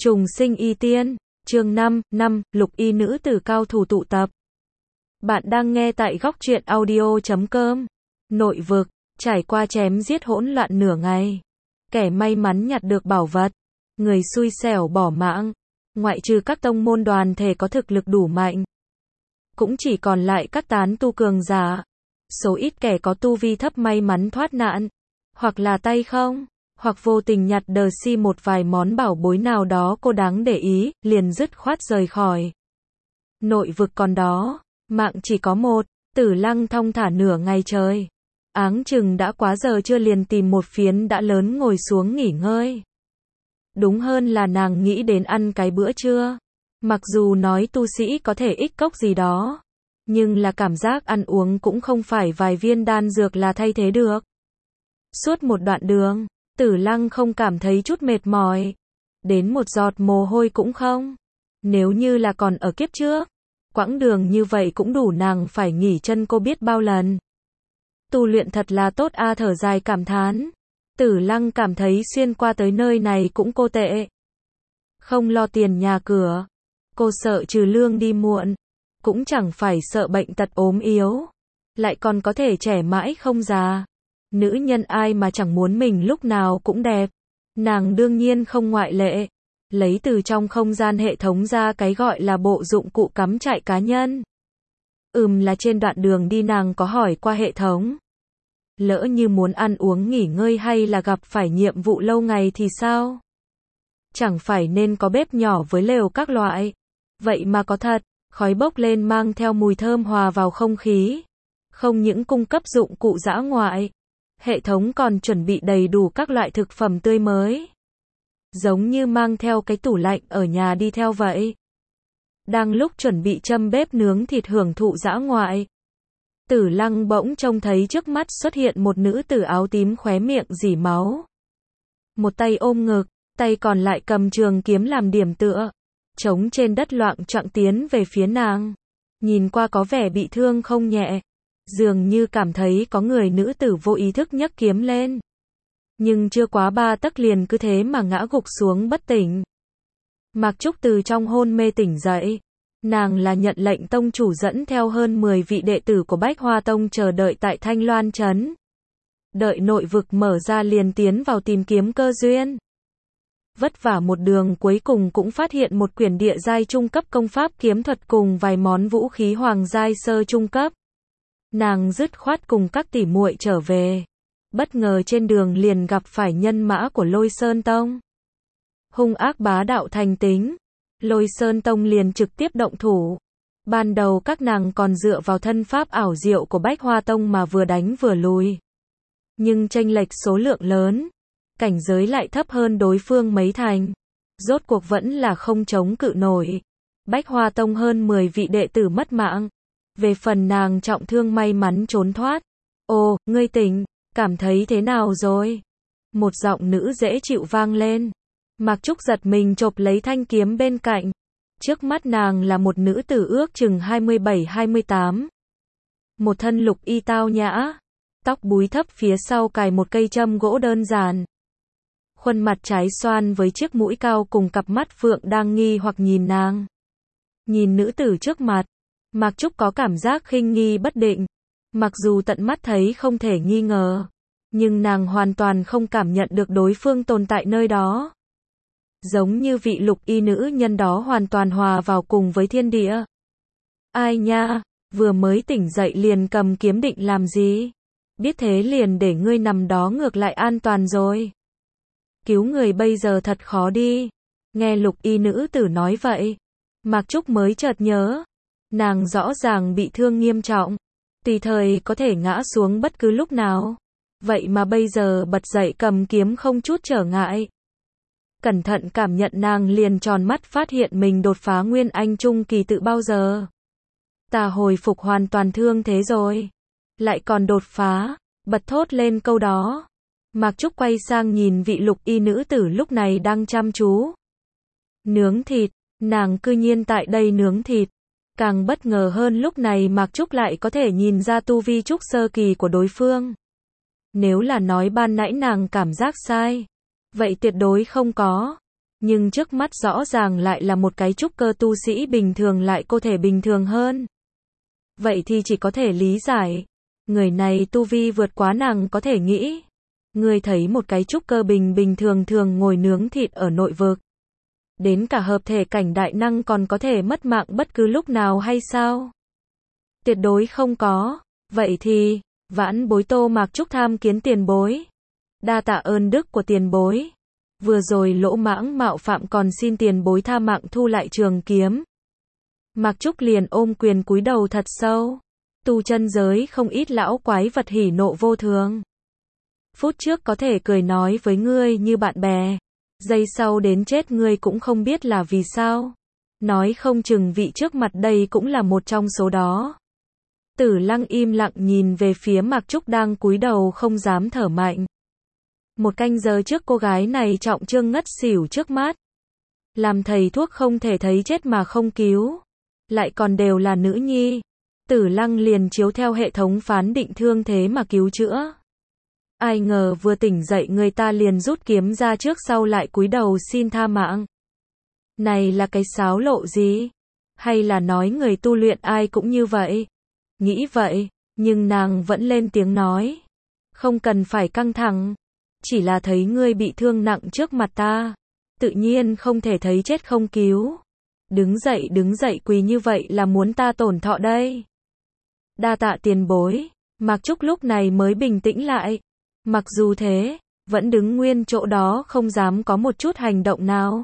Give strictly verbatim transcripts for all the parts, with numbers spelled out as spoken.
Trùng sinh y tiên, chương năm, năm, lục y nữ tử cao thủ tụ tập. Bạn đang nghe tại góc truyện audio chấm com. Nội vực, trải qua chém giết hỗn loạn nửa ngày. Kẻ may mắn nhặt được bảo vật, người xui xẻo bỏ mạng. Ngoại trừ các tông môn đoàn thể có thực lực đủ mạnh, cũng chỉ còn lại các tán tu cường giả. Số ít kẻ có tu vi thấp may mắn thoát nạn, hoặc là tay không, hoặc vô tình nhặt đờ si một vài món bảo bối nào đó cô đáng để ý, liền dứt khoát rời khỏi. Nội vực còn đó, mạng chỉ có một, Tử Lăng thong thả nửa ngày trời. Áng chừng đã quá giờ chưa liền tìm một phiến đã lớn ngồi xuống nghỉ ngơi. Đúng hơn là nàng nghĩ đến ăn cái bữa trưa. Mặc dù nói tu sĩ có thể ích cốc gì đó, nhưng là cảm giác ăn uống cũng không phải vài viên đan dược là thay thế được. Suốt một đoạn đường, Tử Lăng không cảm thấy chút mệt mỏi, đến một giọt mồ hôi cũng không. Nếu như là còn ở kiếp trước, quãng đường như vậy cũng đủ nàng phải nghỉ chân cô biết bao lần. Tu luyện thật là tốt a, thở dài cảm thán. Tử Lăng cảm thấy xuyên qua tới nơi này cũng cô tệ. Không lo tiền nhà cửa, cô sợ trừ lương đi muộn, cũng chẳng phải sợ bệnh tật ốm yếu, lại còn có thể trẻ mãi không già. Nữ nhân ai mà chẳng muốn mình lúc nào cũng đẹp. Nàng đương nhiên không ngoại lệ. Lấy từ trong không gian hệ thống ra cái gọi là bộ dụng cụ cắm trại cá nhân. Ừm là trên đoạn đường đi nàng có hỏi qua hệ thống. Lỡ như muốn ăn uống nghỉ ngơi hay là gặp phải nhiệm vụ lâu ngày thì sao? Chẳng phải nên có bếp nhỏ với lều các loại. Vậy mà có thật, khói bốc lên mang theo mùi thơm hòa vào không khí. Không những cung cấp dụng cụ dã ngoại, hệ thống còn chuẩn bị đầy đủ các loại thực phẩm tươi mới. Giống như mang theo cái tủ lạnh ở nhà đi theo vậy. Đang lúc chuẩn bị châm bếp nướng thịt hưởng thụ dã ngoại, Tử Lăng bỗng trông thấy trước mắt xuất hiện một nữ tử áo tím khóe miệng rỉ máu. Một tay ôm ngực, tay còn lại cầm trường kiếm làm điểm tựa, chống trên đất loạng choạng tiến về phía nàng. Nhìn qua có vẻ bị thương không nhẹ, dường như cảm thấy có người nữ tử vô ý thức nhấc kiếm lên. Nhưng chưa quá ba tấc liền cứ thế mà ngã gục xuống bất tỉnh. Mạc Trúc từ trong hôn mê tỉnh dậy. Nàng là nhận lệnh tông chủ dẫn theo hơn mười vị đệ tử của Bách Hoa Tông chờ đợi tại Thanh Loan Trấn. Đợi nội vực mở ra liền tiến vào tìm kiếm cơ duyên. Vất vả một đường cuối cùng cũng phát hiện một quyển địa giai trung cấp công pháp kiếm thuật cùng vài món vũ khí hoàng giai sơ trung cấp. Nàng dứt khoát cùng các tỷ muội trở về. Bất ngờ trên đường liền gặp phải nhân mã của Lôi Sơn Tông. Hung ác bá đạo thành tính, Lôi Sơn Tông liền trực tiếp động thủ. Ban đầu các nàng còn dựa vào thân pháp ảo diệu của Bách Hoa Tông mà vừa đánh vừa lùi. Nhưng chênh lệch số lượng lớn, cảnh giới lại thấp hơn đối phương mấy thành. Rốt cuộc vẫn là không chống cự nổi. Bách Hoa Tông hơn mười vị đệ tử mất mạng. Về phần nàng trọng thương may mắn trốn thoát. Ồ, ngươi tỉnh, cảm thấy thế nào rồi? Một giọng nữ dễ chịu vang lên. Mạc Trúc giật mình chộp lấy thanh kiếm bên cạnh. Trước mắt nàng là một nữ tử ước chừng hai mươi bảy hai mươi tám. Một thân lục y tao nhã, tóc búi thấp phía sau cài một cây châm gỗ đơn giản. Khuôn mặt trái xoan với chiếc mũi cao cùng cặp mắt phượng đang nghi hoặc nhìn nàng. Nhìn nữ tử trước mặt, Mạc Trúc có cảm giác khinh nghi bất định. Mặc dù tận mắt thấy không thể nghi ngờ, nhưng nàng hoàn toàn không cảm nhận được đối phương tồn tại nơi đó. Giống như vị lục y nữ nhân đó hoàn toàn hòa vào cùng với thiên địa. Ai nha, vừa mới tỉnh dậy liền cầm kiếm định làm gì? Biết thế liền để ngươi nằm đó ngược lại an toàn rồi. Cứu người bây giờ thật khó đi. Nghe lục y nữ tử nói vậy, Mạc Trúc mới chợt nhớ. Nàng rõ ràng bị thương nghiêm trọng, tùy thời có thể ngã xuống bất cứ lúc nào. Vậy mà bây giờ bật dậy cầm kiếm không chút trở ngại. Cẩn thận cảm nhận nàng liền tròn mắt phát hiện mình đột phá Nguyên Anh Trung kỳ tự bao giờ. Ta hồi phục hoàn toàn thương thế rồi. Lại còn đột phá, bật thốt lên câu đó. Mạc Trúc quay sang nhìn vị lục y nữ tử lúc này đang chăm chú nướng thịt, nàng cư nhiên tại đây nướng thịt. Càng bất ngờ hơn lúc này Mạc Trúc lại có thể nhìn ra tu vi trúc sơ kỳ của đối phương. Nếu là nói ban nãy nàng cảm giác sai, vậy tuyệt đối không có. Nhưng trước mắt rõ ràng lại là một cái trúc cơ tu sĩ bình thường lại có thể bình thường hơn. Vậy thì chỉ có thể lý giải. Người này tu vi vượt quá nàng có thể nghĩ. Ngươi thấy một cái trúc cơ bình bình thường thường ngồi nướng thịt ở nội vực. Đến cả hợp thể cảnh đại năng còn có thể mất mạng bất cứ lúc nào hay sao? Tuyệt đối không có. Vậy thì, vãn bối Tô Mạc Trúc tham kiến tiền bối. Đa tạ ơn đức của tiền bối. Vừa rồi lỗ mãng mạo phạm còn xin tiền bối tha mạng thu lại trường kiếm. Mạc Trúc liền ôm quyền cúi đầu thật sâu. Tu chân giới không ít lão quái vật hỉ nộ vô thường. Phút trước có thể cười nói với ngươi như bạn bè. Giây sau đến chết ngươi cũng không biết là vì sao. Nói không chừng vị trước mặt đây cũng là một trong số đó. Tử Lăng im lặng nhìn về phía Mạc Trúc đang cúi đầu không dám thở mạnh. Một canh giờ trước cô gái này trọng thương ngất xỉu trước mắt. Làm thầy thuốc không thể thấy chết mà không cứu. Lại còn đều là nữ nhi. Tử Lăng liền chiếu theo hệ thống phán định thương thế mà cứu chữa. Ai ngờ vừa tỉnh dậy người ta liền rút kiếm ra trước sau lại cúi đầu xin tha mạng. Này là cái sáo lộ gì? Hay là nói người tu luyện ai cũng như vậy? Nghĩ vậy, nhưng nàng vẫn lên tiếng nói. Không cần phải căng thẳng. Chỉ là thấy ngươi bị thương nặng trước mặt ta. Tự nhiên không thể thấy chết không cứu. Đứng dậy đứng dậy quỳ như vậy là muốn ta tổn thọ đây. Đa tạ tiền bối. Mạc Trúc lúc này mới bình tĩnh lại. Mặc dù thế, vẫn đứng nguyên chỗ đó không dám có một chút hành động nào.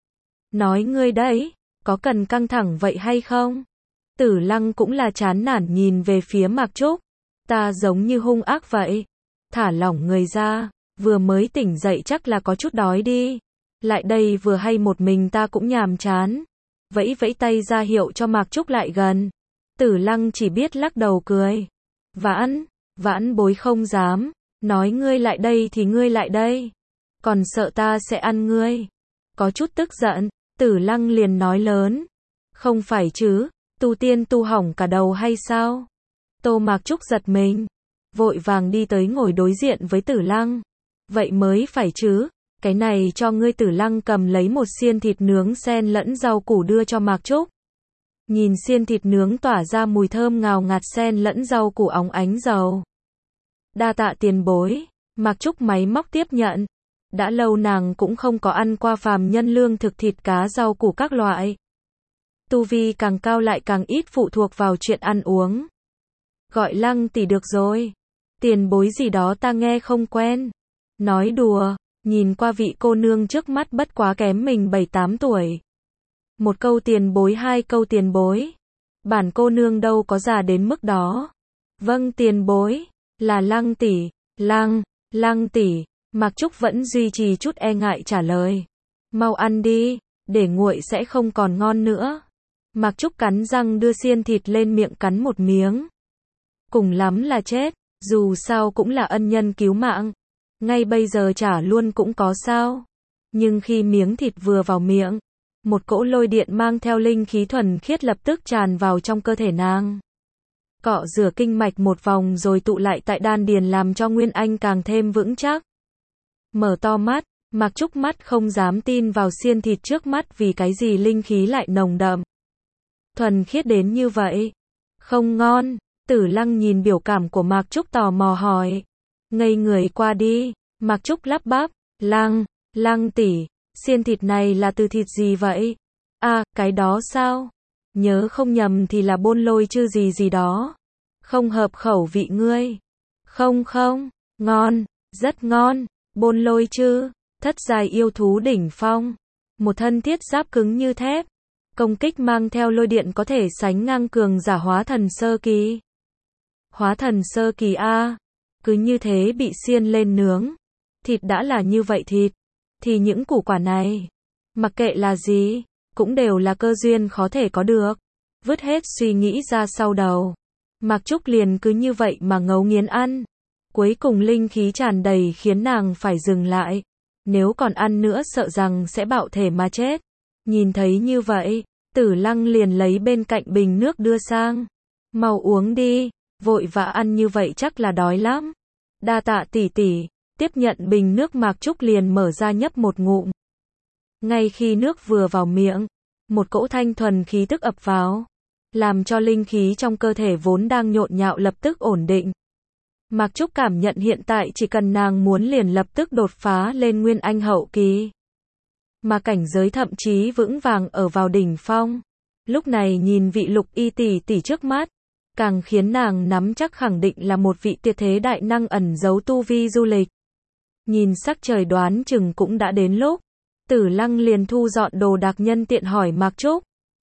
Nói ngươi đấy, có cần căng thẳng vậy hay không? Tử Lăng cũng là chán nản nhìn về phía Mạc Trúc. Ta giống như hung ác vậy. Thả lỏng người ra, vừa mới tỉnh dậy chắc là có chút đói đi. Lại đây vừa hay một mình ta cũng nhàm chán. Vẫy vẫy tay ra hiệu cho Mạc Trúc lại gần. Tử Lăng chỉ biết lắc đầu cười. Vãn, vãn bối không dám. Nói ngươi lại đây thì ngươi lại đây. Còn sợ ta sẽ ăn ngươi. Có chút tức giận, Tử Lăng liền nói lớn. Không phải chứ, tu tiên tu hỏng cả đầu hay sao? Tô Mạc Trúc giật mình. Vội vàng đi tới ngồi đối diện với Tử Lăng. Vậy mới phải chứ, cái này cho ngươi. Tử Lăng cầm lấy một xiên thịt nướng xen lẫn rau củ đưa cho Mạc Trúc. Nhìn xiên thịt nướng tỏa ra mùi thơm ngào ngạt xen lẫn rau củ óng ánh dầu. Đa tạ tiền bối. Mạc Trúc máy móc tiếp nhận. Đã lâu nàng cũng không có ăn qua phàm nhân lương thực thịt cá rau củ các loại. Tu vi càng cao lại càng ít phụ thuộc vào chuyện ăn uống. Gọi Lăng tỷ được rồi. Tiền bối gì đó ta nghe không quen. Nói đùa, nhìn qua vị cô nương trước mắt bất quá kém mình bảy tám tuổi. Một câu tiền bối hai câu tiền bối. Bản cô nương đâu có già đến mức đó. Vâng tiền bối. Là Lăng tỷ. Lăng, Lăng tỷ. Mạc Trúc vẫn duy trì chút e ngại trả lời. Mau ăn đi, để nguội sẽ không còn ngon nữa. Mạc Trúc cắn răng đưa xiên thịt lên miệng cắn một miếng. Cùng lắm là chết, dù sao cũng là ân nhân cứu mạng. Ngay bây giờ trả luôn cũng có sao. Nhưng khi miếng thịt vừa vào miệng, một cỗ lôi điện mang theo linh khí thuần khiết lập tức tràn vào trong cơ thể nàng. Cọ rửa kinh mạch một vòng rồi tụ lại tại đan điền làm cho Nguyên Anh càng thêm vững chắc. Mở to mắt, Mạc Trúc mắt không dám tin vào xiên thịt trước mắt vì cái gì linh khí lại nồng đậm. Thuần khiết đến như vậy. Không ngon. Tử Lăng nhìn biểu cảm của Mạc Trúc tò mò hỏi. Ngây người qua đi. Mạc Trúc lắp bắp. Lăng, Lăng tỷ, xiên thịt này là từ thịt gì vậy? À, cái đó sao? Nhớ không nhầm thì là bôn lôi chứ gì gì đó. Không hợp khẩu vị ngươi. Không không, ngon, rất ngon. Bôn lôi chứ, thất giai yêu thú đỉnh phong. Một thân thiết giáp cứng như thép. Công kích mang theo lôi điện có thể sánh ngang cường giả hóa thần sơ kỳ. Hóa thần sơ kỳ a, cứ như thế bị xiên lên nướng. Thịt đã là như vậy thịt, thì những củ quả này, mặc kệ là gì, cũng đều là cơ duyên khó thể có được. Vứt hết suy nghĩ ra sau đầu. Mạc Trúc liền cứ như vậy mà ngấu nghiến ăn. Cuối cùng linh khí tràn đầy khiến nàng phải dừng lại. Nếu còn ăn nữa sợ rằng sẽ bạo thể mà chết. Nhìn thấy như vậy, Tử Lăng liền lấy bên cạnh bình nước đưa sang. Mau uống đi, vội vã ăn như vậy chắc là đói lắm. Đa tạ tỷ tỷ. Tiếp nhận bình nước Mạc Trúc liền mở ra nhấp một ngụm. Ngay khi nước vừa vào miệng, một cỗ thanh thuần khí tức ập vào, làm cho linh khí trong cơ thể vốn đang nhộn nhạo lập tức ổn định. Mạc Trúc cảm nhận hiện tại chỉ cần nàng muốn liền lập tức đột phá lên Nguyên Anh hậu kỳ. Mà cảnh giới thậm chí vững vàng ở vào đỉnh phong. Lúc này nhìn vị Lục Y tỷ tỷ trước mắt, càng khiến nàng nắm chắc khẳng định là một vị tuyệt thế đại năng ẩn giấu tu vi du lịch. Nhìn sắc trời đoán chừng cũng đã đến lúc, Tử Lăng liền thu dọn đồ đạc nhân tiện hỏi Mạc Trúc.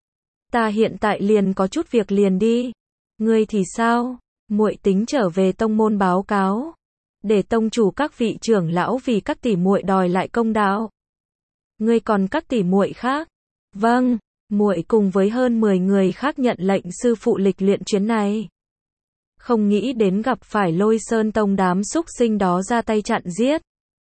Ta hiện tại liền có chút việc liền đi. Ngươi thì sao? Muội tính trở về tông môn báo cáo, để tông chủ các vị trưởng lão vì các tỷ muội đòi lại công đạo. Ngươi còn các tỷ muội khác? Vâng, muội cùng với hơn mười người khác nhận lệnh sư phụ lịch luyện chuyến này. Không nghĩ đến gặp phải Lôi Sơn tông đám xúc sinh đó ra tay chặn giết.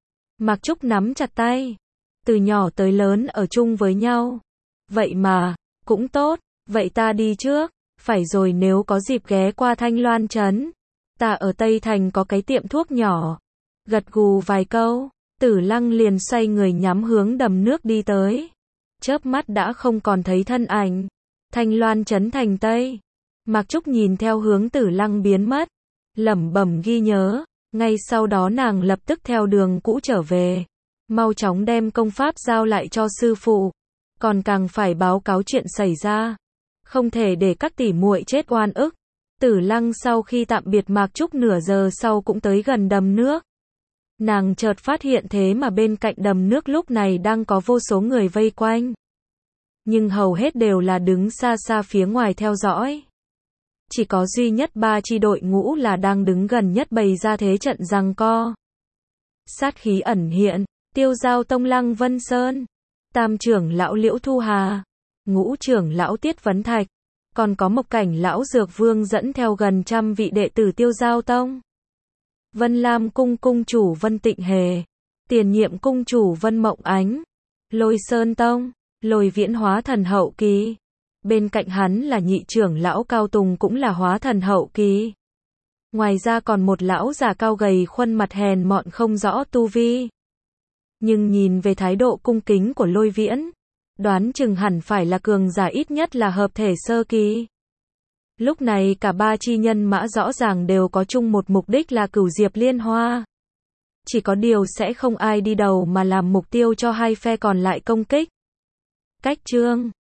Mạc Trúc nắm chặt tay. Từ nhỏ tới lớn ở chung với nhau. Vậy mà, cũng tốt, vậy ta đi trước. Phải rồi, nếu có dịp ghé qua Thanh Loan Trấn. Ta ở Tây Thành có cái tiệm thuốc nhỏ. Gật gù vài câu, Tử Lăng liền xoay người nhắm hướng đầm nước đi tới. Chớp mắt đã không còn thấy thân ảnh. Thanh Loan Trấn thành Tây. Mạc Trúc nhìn theo hướng Tử Lăng biến mất, lẩm bẩm ghi nhớ. Ngay sau đó nàng lập tức theo đường cũ trở về. Mau chóng đem công pháp giao lại cho sư phụ. Còn càng phải báo cáo chuyện xảy ra. Không thể để các tỷ muội chết oan ức. Tử Lăng sau khi tạm biệt Mạc Trúc nửa giờ sau cũng tới gần đầm nước. Nàng chợt phát hiện thế mà bên cạnh đầm nước lúc này đang có vô số người vây quanh. Nhưng hầu hết đều là đứng xa xa phía ngoài theo dõi. Chỉ có duy nhất ba chi đội ngũ là đang đứng gần nhất bày ra thế trận giằng co. Sát khí ẩn hiện, Tiêu Giao tông Lăng Vân Sơn, Tam trưởng lão Liễu Thu Hà, Ngũ trưởng lão Tiết Vấn Thạch, còn có Mộc Cảnh lão Dược Vương dẫn theo gần trăm vị đệ tử Tiêu Giao tông. Vân Lam cung cung chủ Vân Tịnh Hề, tiền nhiệm cung chủ Vân Mộng Ánh, Lôi Sơn tông, Lôi Viễn hóa thần hậu kỳ. Bên cạnh hắn là nhị trưởng lão Cao Tùng cũng là hóa thần hậu kỳ. Ngoài ra còn một lão già cao gầy khuôn mặt hèn mọn không rõ tu vi. Nhưng nhìn về thái độ cung kính của Lôi Viễn, đoán chừng hẳn phải là cường giả ít nhất là hợp thể sơ kỳ. Lúc này cả ba chi nhân mã rõ ràng đều có chung một mục đích là Cửu Diệp Liên Hoa. Chỉ có điều sẽ không ai đi đầu mà làm mục tiêu cho hai phe còn lại công kích. Cách chương